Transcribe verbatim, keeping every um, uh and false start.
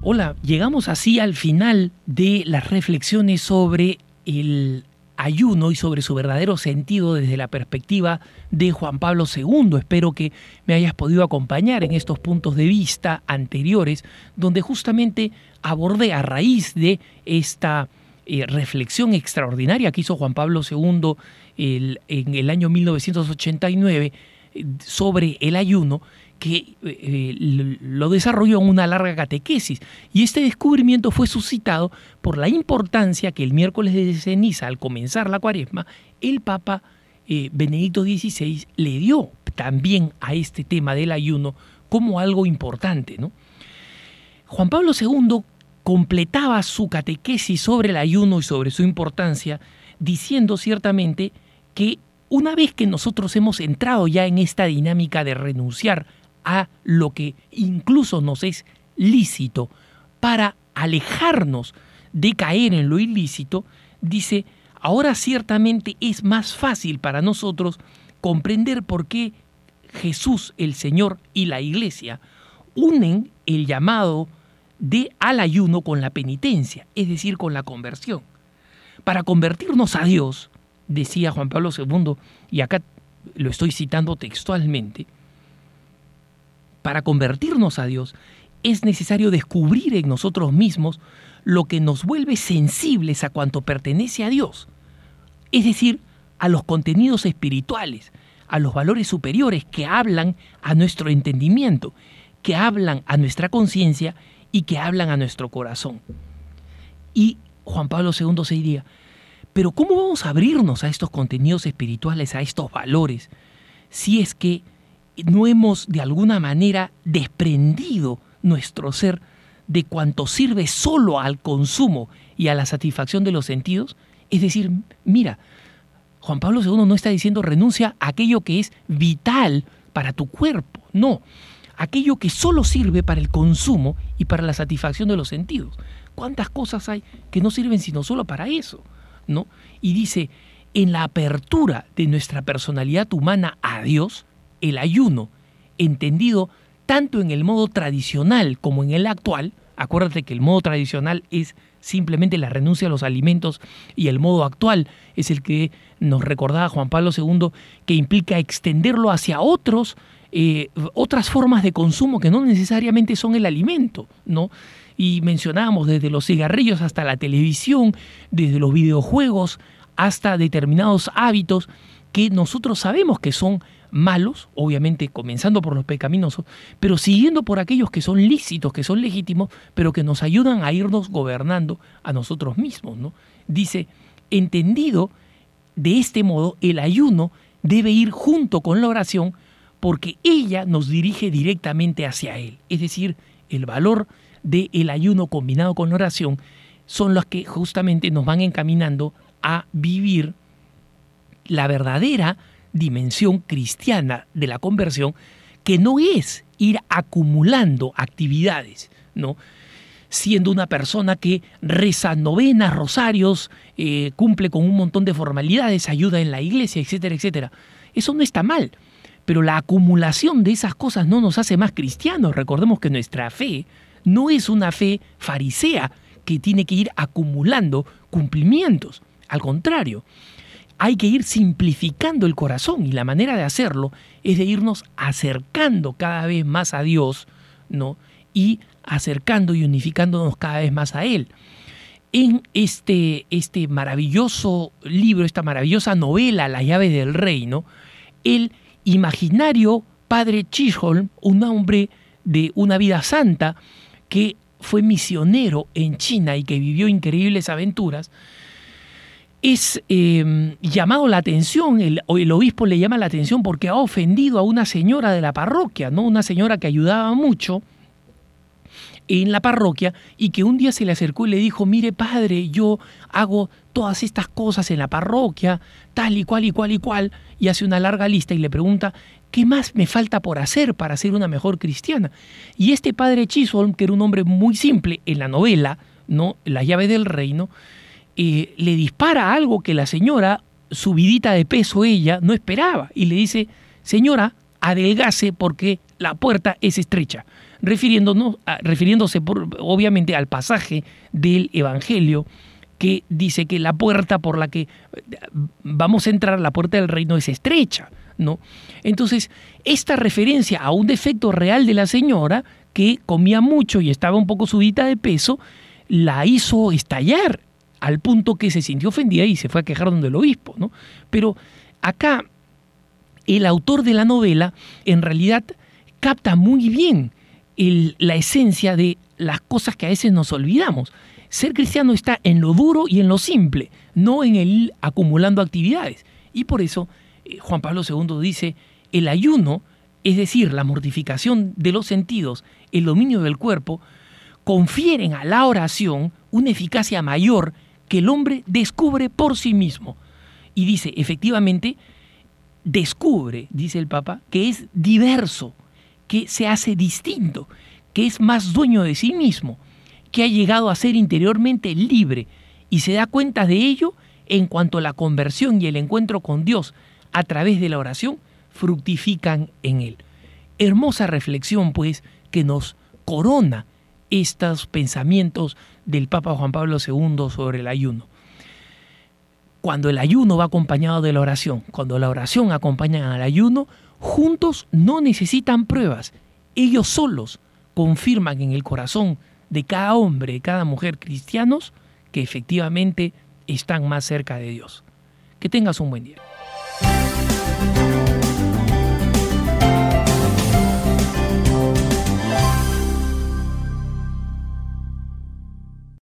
Hola, llegamos así al final de las reflexiones sobre el ayuno y sobre su verdadero sentido desde la perspectiva de Juan Pablo segundo. Espero que me hayas podido acompañar en estos puntos de vista anteriores, donde justamente abordé a raíz de esta eh, reflexión extraordinaria que hizo Juan Pablo segundo el, en el año mil novecientos ochenta y nueve eh, sobre el ayuno, que eh, lo desarrolló en una larga catequesis. Y este descubrimiento fue suscitado por la importancia que el miércoles de ceniza, al comenzar la cuaresma, el Papa eh, Benedicto dieciséis le dio también a este tema del ayuno como algo importante, ¿no? Juan Pablo segundo completaba su catequesis sobre el ayuno y sobre su importancia, diciendo ciertamente que una vez que nosotros hemos entrado ya en esta dinámica de renunciar a lo que incluso nos es lícito para alejarnos de caer en lo ilícito, dice, ahora ciertamente es más fácil para nosotros comprender por qué Jesús, el Señor y la Iglesia unen el llamado de al ayuno con la penitencia, es decir, con la conversión. Para convertirnos a Dios, decía Juan Pablo segundo, y acá lo estoy citando textualmente, para convertirnos a Dios es necesario descubrir en nosotros mismos lo que nos vuelve sensibles a cuanto pertenece a Dios, es decir, a los contenidos espirituales, a los valores superiores que hablan a nuestro entendimiento, que hablan a nuestra conciencia y que hablan a nuestro corazón. Y Juan Pablo segundo se diría, pero ¿cómo vamos a abrirnos a estos contenidos espirituales, a estos valores, si es que no hemos de alguna manera desprendido nuestro ser de cuanto sirve solo al consumo y a la satisfacción de los sentidos? Es decir, mira, Juan Pablo segundo no está diciendo renuncia a aquello que es vital para tu cuerpo, no, aquello que solo sirve para el consumo y para la satisfacción de los sentidos. ¿Cuántas cosas hay que no sirven sino solo para eso, ¿no? Y dice, en la apertura de nuestra personalidad humana a Dios, el ayuno, entendido tanto en el modo tradicional como en el actual, acuérdate que el modo tradicional es simplemente la renuncia a los alimentos y el modo actual es el que nos recordaba Juan Pablo segundo, que implica extenderlo hacia otros, eh, otras formas de consumo que no necesariamente son el alimento, ¿no? Y mencionábamos desde los cigarrillos hasta la televisión, desde los videojuegos hasta determinados hábitos que nosotros sabemos que son malos, obviamente comenzando por los pecaminosos, pero siguiendo por aquellos que son lícitos, que son legítimos, pero que nos ayudan a irnos gobernando a nosotros mismos, ¿no? Dice, entendido de este modo, el ayuno debe ir junto con la oración porque ella nos dirige directamente hacia Él. Es decir, el valor del ayuno combinado con la oración son los que justamente nos van encaminando a vivir la verdadera dimensión cristiana de la conversión, que no es ir acumulando actividades, ¿no? Siendo una persona que reza novenas, rosarios, eh, cumple con un montón de formalidades, ayuda en la iglesia, etcétera, etcétera. Eso no está mal, pero la acumulación de esas cosas no nos hace más cristianos. Recordemos que nuestra fe no es una fe farisea que tiene que ir acumulando cumplimientos. Al contrario, hay que ir simplificando el corazón y la manera de hacerlo es de irnos acercando cada vez más a Dios, ¿no? Y acercando y unificándonos cada vez más a Él. En este, este maravilloso libro, esta maravillosa novela, Las llaves del reino, el imaginario padre Chisholm, un hombre de una vida santa que fue misionero en China y que vivió increíbles aventuras, es eh, llamado la atención, el, el obispo le llama la atención porque ha ofendido a una señora de la parroquia, ¿no? Una señora que ayudaba mucho en la parroquia y que un día se le acercó y le dijo, mire padre, yo hago todas estas cosas en la parroquia, tal y cual y cual y cual, y hace una larga lista y le pregunta, ¿qué más me falta por hacer para ser una mejor cristiana? Y este padre Chisholm, que era un hombre muy simple en la novela, ¿no? La llave del reino, Eh, le dispara algo que la señora, subidita de peso ella, no esperaba. Y le dice, señora, adelgace porque la puerta es estrecha, refiriéndonos, a, refiriéndose por, obviamente al pasaje del Evangelio que dice que la puerta por la que vamos a entrar, la puerta del reino, es estrecha, ¿no? Entonces, esta referencia a un defecto real de la señora, que comía mucho y estaba un poco subida de peso, la hizo estallar al punto que se sintió ofendida y se fue a quejar donde el obispo, ¿no? Pero acá el autor de la novela en realidad capta muy bien el, la esencia de las cosas que a veces nos olvidamos. Ser cristiano está en lo duro y en lo simple, no en el ir acumulando actividades. Y por eso eh, Juan Pablo segundo dice, el ayuno, es decir, la mortificación de los sentidos, el dominio del cuerpo, confieren a la oración una eficacia mayor que el hombre descubre por sí mismo. Y dice, efectivamente, descubre, dice el Papa, que es diverso, que se hace distinto, que es más dueño de sí mismo, que ha llegado a ser interiormente libre, y se da cuenta de ello en cuanto la conversión y el encuentro con Dios a través de la oración fructifican en él. Hermosa reflexión, pues, que nos corona estos pensamientos del Papa Juan Pablo segundo sobre el ayuno. Cuando el ayuno va acompañado de la oración, cuando la oración acompaña al ayuno, juntos no necesitan pruebas. Ellos solos confirman en el corazón de cada hombre, de cada mujer cristianos, que efectivamente están más cerca de Dios. Que tengas un buen día.